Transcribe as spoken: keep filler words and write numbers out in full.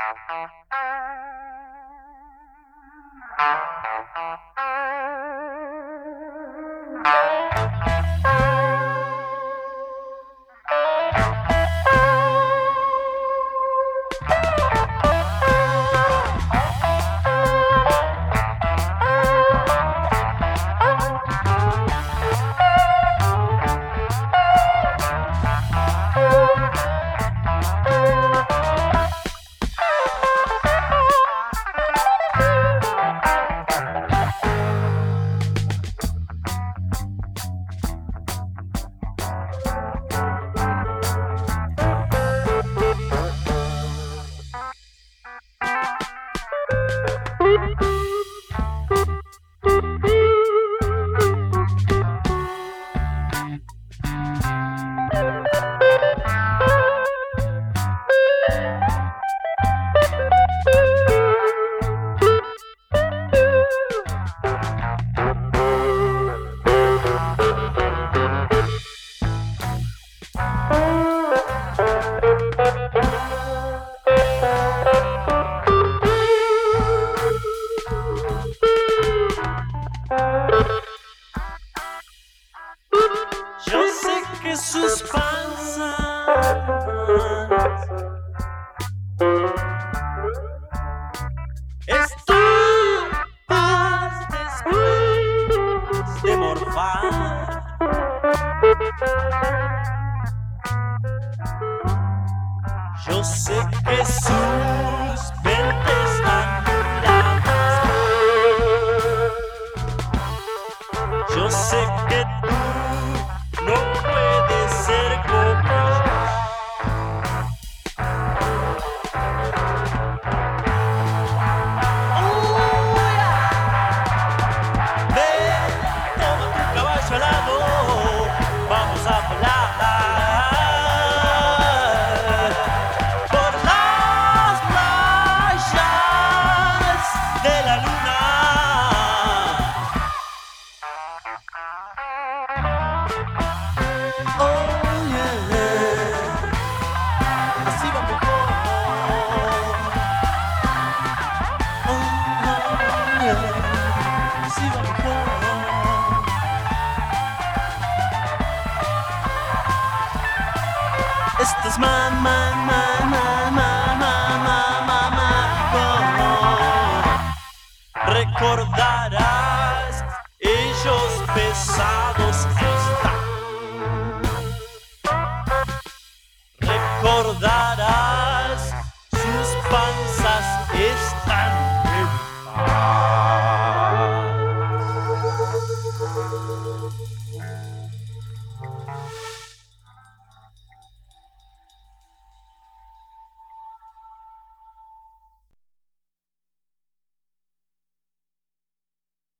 Yo sé que sus panzas estupas después de morfar. Yo sé que sus mentes anuladas. Yo sé que tú no puede ser como yo. Oh, yeah. Ven, toma tu caballo alado, vamos a volar por las playas de la luna. Esta es mamá.